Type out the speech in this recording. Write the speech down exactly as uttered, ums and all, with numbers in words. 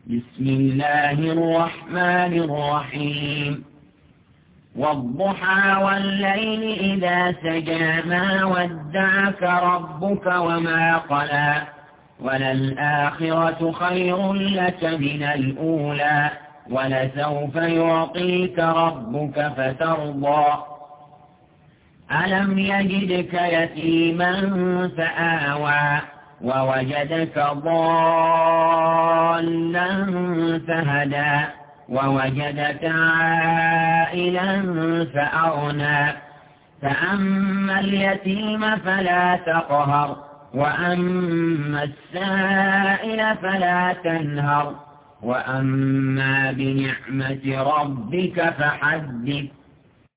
بسم الله الرحمن الرحيم والضحى والليل إذا سجى ما ودعك ربك وما قلى وللآخرة خير لك من الأولى ولسوف يعطيك ربك فترضى ألم يجدك يتيما فآوى ووجدك ضالا فهدى ووجدك عائلا فأغنى فأما اليتيم فلا تقهر وأما السائل فلا تنهر وأما بنعمة ربك فحدث